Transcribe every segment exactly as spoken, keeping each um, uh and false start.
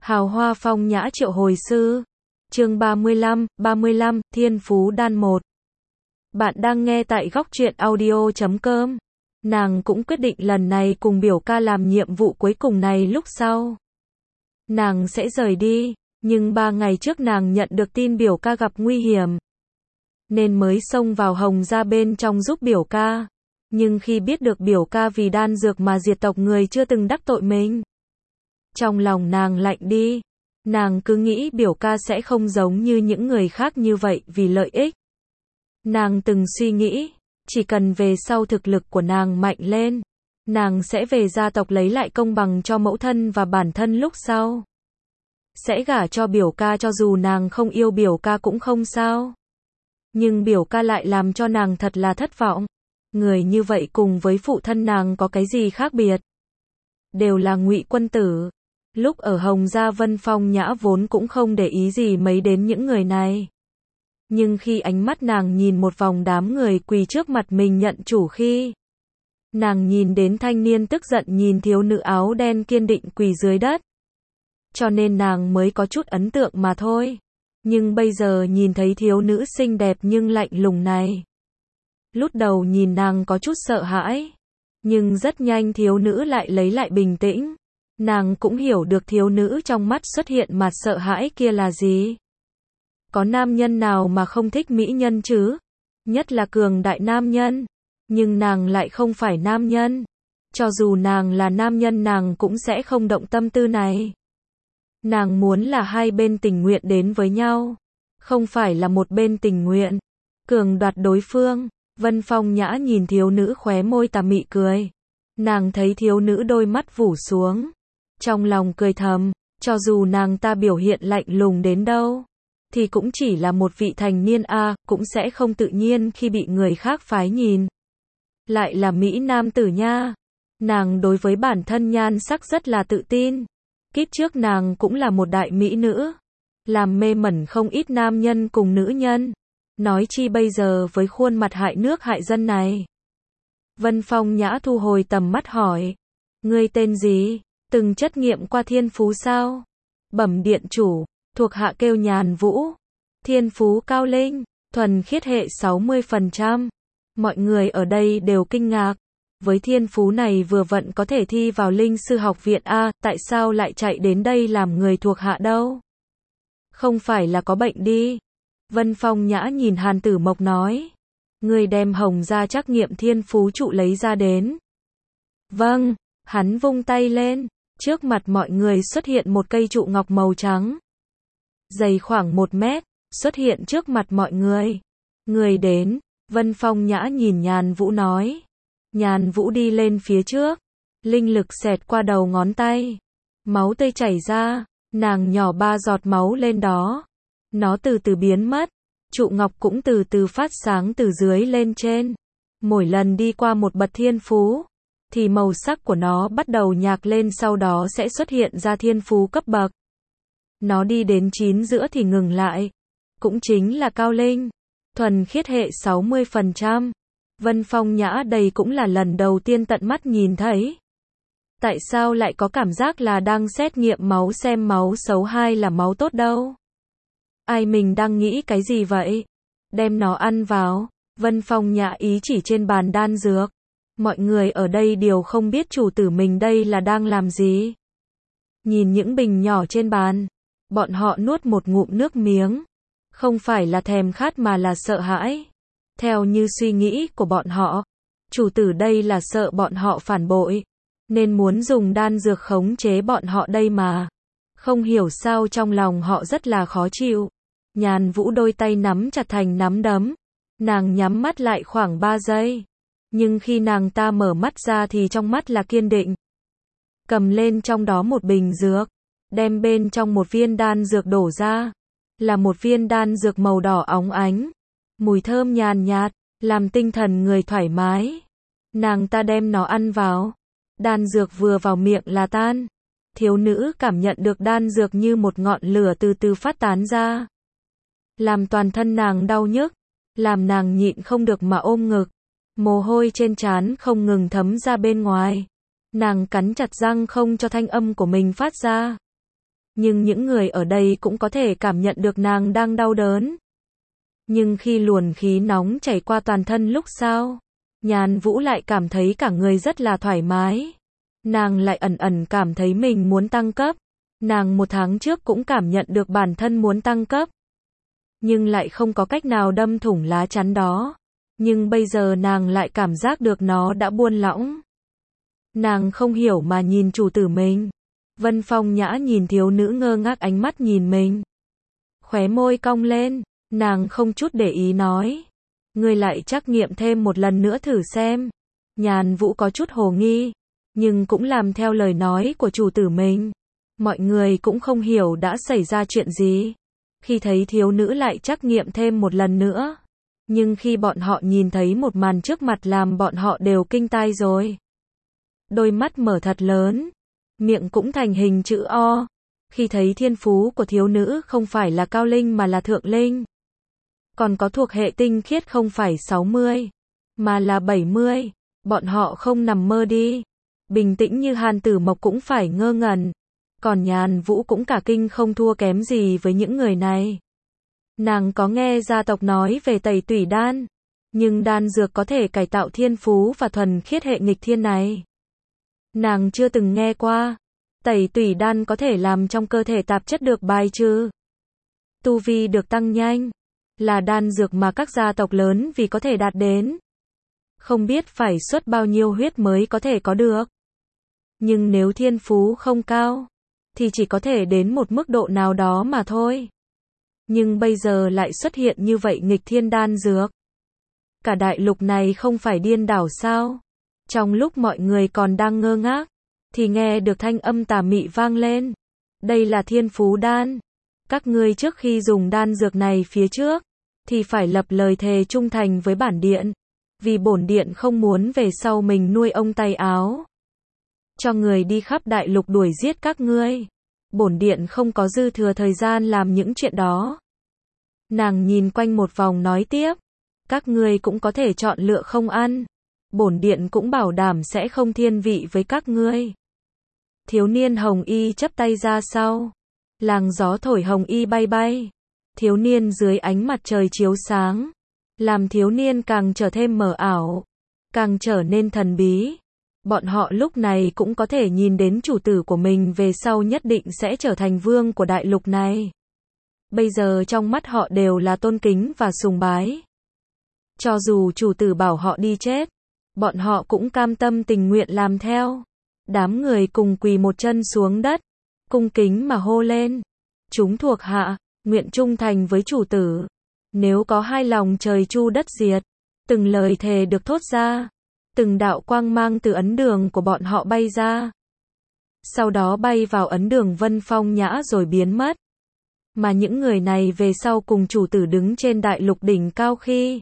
Hào hoa phong nhã triệu hồi sư. Chương ba mươi lăm, ba mươi lăm, Thiên Phú Đan một. Bạn đang nghe tại góc truyện audio chấm com. Nàng cũng quyết định lần này cùng biểu ca làm nhiệm vụ cuối cùng này, lúc sau nàng sẽ rời đi, nhưng ba ngày trước nàng nhận được tin biểu ca gặp nguy hiểm, nên mới xông vào Hồng gia bên trong giúp biểu ca. Nhưng khi biết được biểu ca vì đan dược mà diệt tộc người chưa từng đắc tội mình, trong lòng nàng lạnh đi. Nàng cứ nghĩ biểu ca sẽ không giống như những người khác như vậy vì lợi ích. Nàng từng suy nghĩ, chỉ cần về sau thực lực của nàng mạnh lên, nàng sẽ về gia tộc lấy lại công bằng cho mẫu thân và bản thân, lúc sau sẽ gả cho biểu ca, cho dù nàng không yêu biểu ca cũng không sao. Nhưng biểu ca lại làm cho nàng thật là thất vọng. Người như vậy cùng với phụ thân nàng có cái gì khác biệt? Đều là ngụy quân tử. Lúc ở Hồng gia, Vân Phong Nhã vốn cũng không để ý gì mấy đến những người này. Nhưng khi ánh mắt nàng nhìn một vòng đám người quỳ trước mặt mình nhận chủ, khi nàng nhìn đến thanh niên tức giận nhìn thiếu nữ áo đen kiên định quỳ dưới đất, cho nên nàng mới có chút ấn tượng mà thôi. Nhưng bây giờ nhìn thấy thiếu nữ xinh đẹp nhưng lạnh lùng này, lúc đầu nhìn nàng có chút sợ hãi, nhưng rất nhanh thiếu nữ lại lấy lại bình tĩnh. Nàng cũng hiểu được thiếu nữ trong mắt xuất hiện mặt sợ hãi kia là gì. Có nam nhân nào mà không thích mỹ nhân chứ? Nhất là cường đại nam nhân. Nhưng nàng lại không phải nam nhân. Cho dù nàng là nam nhân, nàng cũng sẽ không động tâm tư này. Nàng muốn là hai bên tình nguyện đến với nhau, không phải là một bên tình nguyện cường đoạt đối phương. Vân Phong Nhã nhìn thiếu nữ khóe môi tà mị cười. Nàng thấy thiếu nữ đôi mắt vụ xuống, trong lòng cười thầm, cho dù nàng ta biểu hiện lạnh lùng đến đâu, thì cũng chỉ là một vị thành niên a, à, cũng sẽ không tự nhiên khi bị người khác phái nhìn. Lại là mỹ nam tử nha. Nàng đối với bản thân nhan sắc rất là tự tin. Kiếp trước nàng cũng là một đại mỹ nữ, làm mê mẩn không ít nam nhân cùng nữ nhân. Nói chi bây giờ với khuôn mặt hại nước hại dân này. Vân Phong Nhã thu hồi tầm mắt hỏi, ngươi tên gì? Từng chất nghiệm qua thiên phú sao? Bẩm điện chủ, thuộc hạ kêu Nhàn Vũ. Thiên phú cao linh, thuần khiết hệ sáu mươi phần trăm. Mọi người ở đây đều kinh ngạc. Với thiên phú này vừa vặn có thể thi vào linh sư học viện a, tại sao lại chạy đến đây làm người thuộc hạ đâu? Không phải là có bệnh đi? Vân Phong Nhã nhìn Hàn Tử Mộc nói, người đem Hồng gia trắc nghiệm thiên phú trụ lấy ra đến. Vâng. Hắn vung tay lên, trước mặt mọi người xuất hiện một cây trụ ngọc màu trắng, dày khoảng một mét, xuất hiện trước mặt mọi người. Người đến. Vân Phong Nhã nhìn Nhàn Vũ nói. Nhàn Vũ đi lên phía trước, linh lực xẹt qua đầu ngón tay, máu tươi chảy ra, nàng nhỏ ba giọt máu lên đó, nó từ từ biến mất, trụ ngọc cũng từ từ phát sáng từ dưới lên trên. Mỗi lần đi qua một bậc thiên phú, thì màu sắc của nó bắt đầu nhạt lên, sau đó sẽ xuất hiện ra thiên phú cấp bậc. Nó đi đến chín giữa thì ngừng lại, cũng chính là cao linh, thuần khiết hệ sáu mươi phần trăm. Vân Phong Nhã đây cũng là lần đầu tiên tận mắt nhìn thấy. Tại sao lại có cảm giác là đang xét nghiệm máu xem máu xấu hay là máu tốt đâu? Ai, mình đang nghĩ cái gì vậy? Đem nó ăn vào. Vân Phong Nhã ý chỉ trên bàn đan dược. Mọi người ở đây đều không biết chủ tử mình đây là đang làm gì. Nhìn những bình nhỏ trên bàn, bọn họ nuốt một ngụm nước miếng. Không phải là thèm khát mà là sợ hãi. Theo như suy nghĩ của bọn họ, chủ tử đây là sợ bọn họ phản bội, nên muốn dùng đan dược khống chế bọn họ đây mà. Không hiểu sao trong lòng họ rất là khó chịu. Nhàn Vũ đôi tay nắm chặt thành nắm đấm. Nàng nhắm mắt lại khoảng ba giây. Nhưng khi nàng ta mở mắt ra thì trong mắt là kiên định. Cầm lên trong đó một bình dược, đem bên trong một viên đan dược đổ ra. Là một viên đan dược màu đỏ óng ánh, mùi thơm nhàn nhạt, làm tinh thần người thoải mái. Nàng ta đem nó ăn vào. Đan dược vừa vào miệng là tan. Thiếu nữ cảm nhận được đan dược như một ngọn lửa từ từ phát tán ra, làm toàn thân nàng đau nhức, làm nàng nhịn không được mà ôm ngực. Mồ hôi trên trán không ngừng thấm ra bên ngoài. Nàng cắn chặt răng không cho thanh âm của mình phát ra. Nhưng những người ở đây cũng có thể cảm nhận được nàng đang đau đớn. Nhưng khi luồng khí nóng chảy qua toàn thân lúc sau, Nhan Vũ lại cảm thấy cả người rất là thoải mái. Nàng lại ẩn ẩn cảm thấy mình muốn tăng cấp. Nàng một tháng trước cũng cảm nhận được bản thân muốn tăng cấp. Nhưng lại không có cách nào đâm thủng lá chắn đó. Nhưng bây giờ nàng lại cảm giác được nó đã buông lỏng. Nàng không hiểu mà nhìn chủ tử mình. Vân Phong Nhã nhìn thiếu nữ ngơ ngác ánh mắt nhìn mình. Khóe môi cong lên, nàng không chút để ý nói. Ngươi lại trắc nghiệm thêm một lần nữa thử xem. Nhan Vũ có chút hồ nghi, nhưng cũng làm theo lời nói của chủ tử mình. Mọi người cũng không hiểu đã xảy ra chuyện gì. Khi thấy thiếu nữ lại trắc nghiệm thêm một lần nữa. Nhưng khi bọn họ nhìn thấy một màn trước mặt làm bọn họ đều kinh tai rồi. Đôi mắt mở thật lớn, miệng cũng thành hình chữ O. Khi thấy thiên phú của thiếu nữ không phải là cao linh mà là thượng linh. Còn có thuộc hệ tinh khiết không phải sáu mươi, mà là bảy mươi. Bọn họ không nằm mơ đi. Bình tĩnh như Hàn Tử Mộc cũng phải ngơ ngẩn. Còn Nhan Vũ cũng cả kinh không thua kém gì với những người này. Nàng có nghe gia tộc nói về tẩy tủy đan. Nhưng đan dược có thể cải tạo thiên phú và thuần khiết hệ nghịch thiên này. Nàng chưa từng nghe qua. Tẩy tủy đan có thể làm trong cơ thể tạp chất được bài trừ. Tu vi được tăng nhanh. Là đan dược mà các gia tộc lớn vì có thể đạt đến. Không biết phải xuất bao nhiêu huyết mới có thể có được. Nhưng nếu thiên phú không cao, thì chỉ có thể đến một mức độ nào đó mà thôi. Nhưng bây giờ lại xuất hiện như vậy nghịch thiên đan dược. Cả đại lục này không phải điên đảo sao? Trong lúc mọi người còn đang ngơ ngác, thì nghe được thanh âm tà mị vang lên. Đây là thiên phú đan. Các ngươi trước khi dùng đan dược này phía trước, thì phải lập lời thề trung thành với bản điện. Vì bổn điện không muốn về sau mình nuôi ông tay áo. Cho người đi khắp đại lục đuổi giết các ngươi. Bổn điện không có dư thừa thời gian làm những chuyện đó. Nàng nhìn quanh một vòng nói tiếp. Các ngươi cũng có thể chọn lựa không ăn. Bổn điện cũng bảo đảm sẽ không thiên vị với các ngươi. Thiếu niên hồng y chắp tay ra sau. Làng gió thổi hồng y bay bay. Thiếu niên dưới ánh mặt trời chiếu sáng. Làm thiếu niên càng trở thêm mờ ảo. Càng trở nên thần bí. Bọn họ lúc này cũng có thể nhìn đến chủ tử của mình về sau nhất định sẽ trở thành vương của đại lục này. Bây giờ trong mắt họ đều là tôn kính và sùng bái. Cho dù chủ tử bảo họ đi chết, bọn họ cũng cam tâm tình nguyện làm theo. Đám người cùng quỳ một chân xuống đất, cung kính mà hô lên. Chúng thuộc hạ, nguyện trung thành với chủ tử. Nếu có hai lòng trời chu đất diệt. Từng lời thề được thốt ra. Từng đạo quang mang từ ấn đường của bọn họ bay ra. Sau đó bay vào ấn đường Vân Phong Nhã rồi biến mất. Mà những người này về sau cùng chủ tử đứng trên đại lục đỉnh cao khi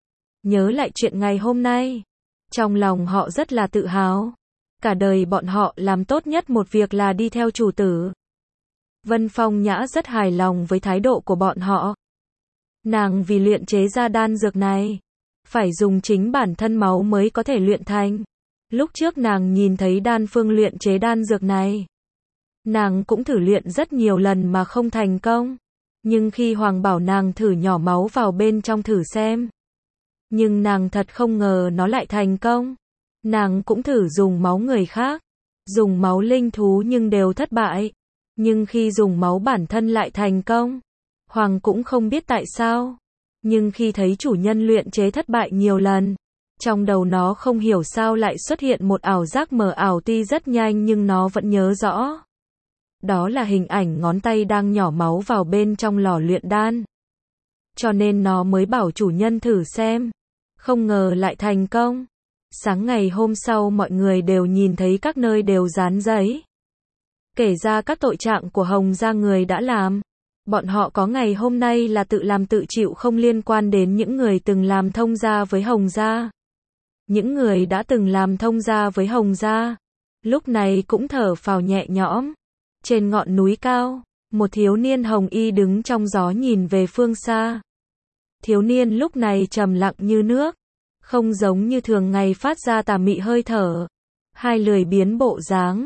nhớ lại chuyện ngày hôm nay. Trong lòng họ rất là tự hào. Cả đời bọn họ làm tốt nhất một việc là đi theo chủ tử. Vân Phong Nhã rất hài lòng với thái độ của bọn họ. Nàng vì luyện chế ra đan dược này, phải dùng chính bản thân máu mới có thể luyện thành. Lúc trước nàng nhìn thấy đan phương luyện chế đan dược này. Nàng cũng thử luyện rất nhiều lần mà không thành công. Nhưng khi Hoàng bảo nàng thử nhỏ máu vào bên trong thử xem. Nhưng nàng thật không ngờ nó lại thành công. Nàng cũng thử dùng máu người khác. Dùng máu linh thú nhưng đều thất bại. Nhưng khi dùng máu bản thân lại thành công. Hoàng cũng không biết tại sao. Nhưng khi thấy chủ nhân luyện chế thất bại nhiều lần, trong đầu nó không hiểu sao lại xuất hiện một ảo giác mờ ảo tuy rất nhanh nhưng nó vẫn nhớ rõ. Đó là hình ảnh ngón tay đang nhỏ máu vào bên trong lò luyện đan. Cho nên nó mới bảo chủ nhân thử xem. Không ngờ lại thành công. Sáng ngày hôm sau mọi người đều nhìn thấy các nơi đều dán giấy. Kể ra các tội trạng của Hồng gia người đã làm. Bọn họ có ngày hôm nay là tự làm tự chịu không liên quan đến những người từng làm thông gia với Hồng gia. Những người đã từng làm thông gia với Hồng gia, lúc này cũng thở phào nhẹ nhõm. Trên ngọn núi cao, một thiếu niên hồng y đứng trong gió nhìn về phương xa. Thiếu niên lúc này trầm lặng như nước, không giống như thường ngày phát ra tà mị hơi thở. Hai lười biến bộ dáng,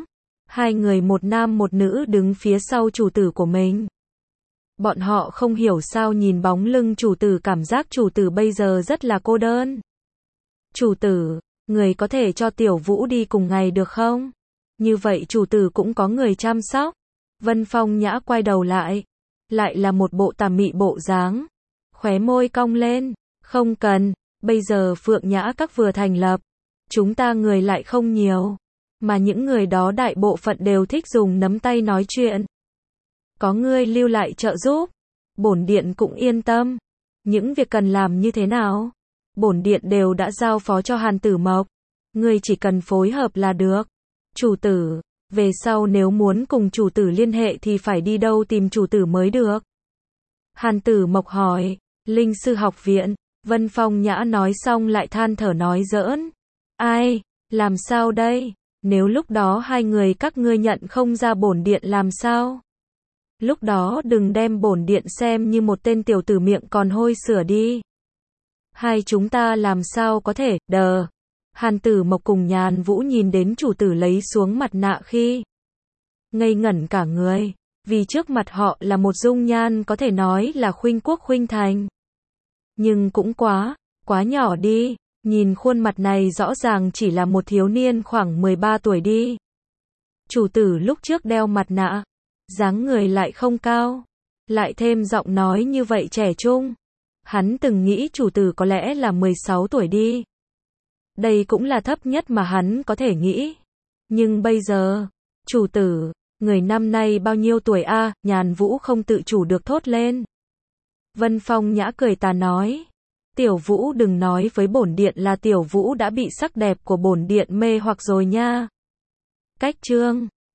Hai người một nam một nữ đứng phía sau chủ tử của mình. Bọn họ không hiểu sao nhìn bóng lưng chủ tử cảm giác chủ tử bây giờ rất là cô đơn. Chủ tử, người có thể cho Tiểu Vũ đi cùng ngày được không? Như vậy chủ tử cũng có người chăm sóc. Vân Phong Nhã quay đầu lại. Lại là một bộ tà mị bộ dáng. Khóe môi cong lên. Không cần, bây giờ Phượng Nhã Các vừa thành lập. Chúng ta người lại không nhiều. Mà những người đó đại bộ phận đều thích dùng nắm tay nói chuyện. Có ngươi lưu lại trợ giúp. Bổn điện cũng yên tâm. Những việc cần làm như thế nào? Bổn điện đều đã giao phó cho Hàn Tử Mộc. Ngươi chỉ cần phối hợp là được. Chủ tử, về sau nếu muốn cùng chủ tử liên hệ thì phải đi đâu tìm chủ tử mới được? Hàn Tử Mộc hỏi. Linh sư học viện. Vân Phong Nhã nói xong lại than thở nói giỡn. Ai, làm sao đây? Nếu lúc đó hai người các ngươi nhận không ra bổn điện làm sao? Lúc đó đừng đem bổn điện xem như một tên tiểu tử miệng còn hôi sửa đi. Hai chúng ta làm sao có thể, đờ. Hàn Tử Mộc cùng Nhàn Vũ nhìn đến chủ tử lấy xuống mặt nạ khi ngây ngẩn cả người, vì trước mặt họ là một dung nhan có thể nói là khuynh quốc khuynh thành. Nhưng cũng quá, quá nhỏ đi, nhìn khuôn mặt này rõ ràng chỉ là một thiếu niên khoảng mười ba tuổi đi. Chủ tử lúc trước đeo mặt nạ, dáng người lại không cao, lại thêm giọng nói như vậy trẻ trung. Hắn từng nghĩ chủ tử có lẽ là mười sáu tuổi đi. Đây cũng là thấp nhất mà hắn có thể nghĩ. Nhưng bây giờ, chủ tử, người năm nay bao nhiêu tuổi a? À? Nhàn Vũ không tự chủ được thốt lên. Vân Phong Nhã cười tà nói. Tiểu Vũ đừng nói với bổn điện là Tiểu Vũ đã bị sắc đẹp của bổn điện mê hoặc rồi nha. Cách chương